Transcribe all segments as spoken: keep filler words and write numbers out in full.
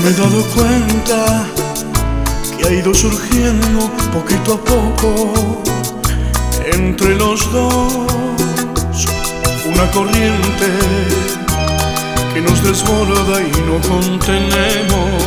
Me he dado cuenta que ha ido surgiendo poquito a poco entre los dos una corriente que nos desborda y no contenemos,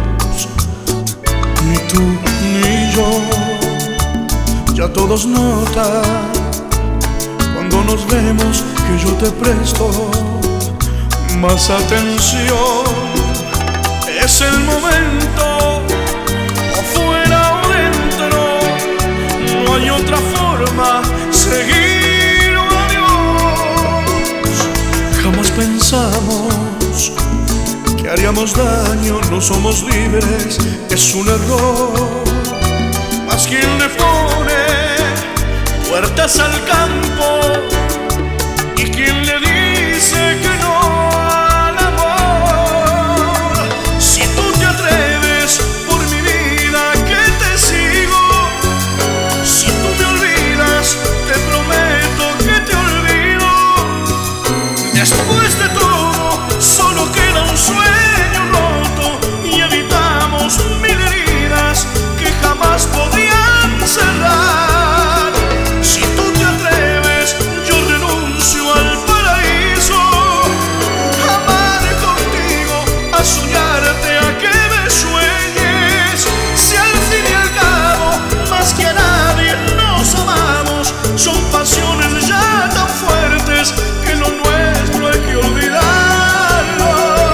ni tú ni yo. Ya todos notan cuando nos vemos que yo te presto más atención. Es el momento, afuera o dentro, no hay otra forma, seguir o adiós. Jamás pensamos que haríamos daño, no somos libres, es un error. Mas quien le pone puertas al campo y quien le dice que no al amor. Si tú te atreves, por mi vida que te sigo. Si tú me olvidas, te prometo que te olvido. Después de todo, solo queda un sueño roto y evitamos mil heridas que jamás podrían cerrar. Si tú te atreves, yo renuncio al paraíso, a amar contigo, a soñarte, a que me sueñes. Si al fin y al cabo, más que a nadie nos amamos, son pasiones ya tan fuertes que lo nuestro hay que olvidarlo.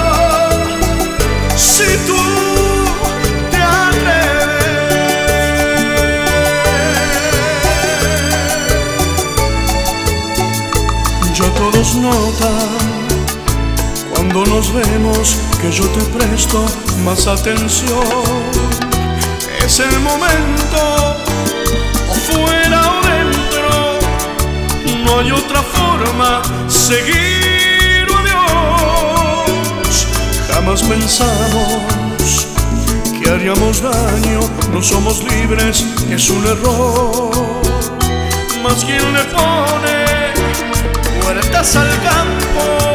Si tú te atreves, ya todos notan cuando nos vemos que yo te presto más atención. Es el momento, o fuera o dentro, no hay otra forma, seguir o adiós. Jamás pensamos que haríamos daño, no somos libres, es un error. Mas quien le pone puertas al campo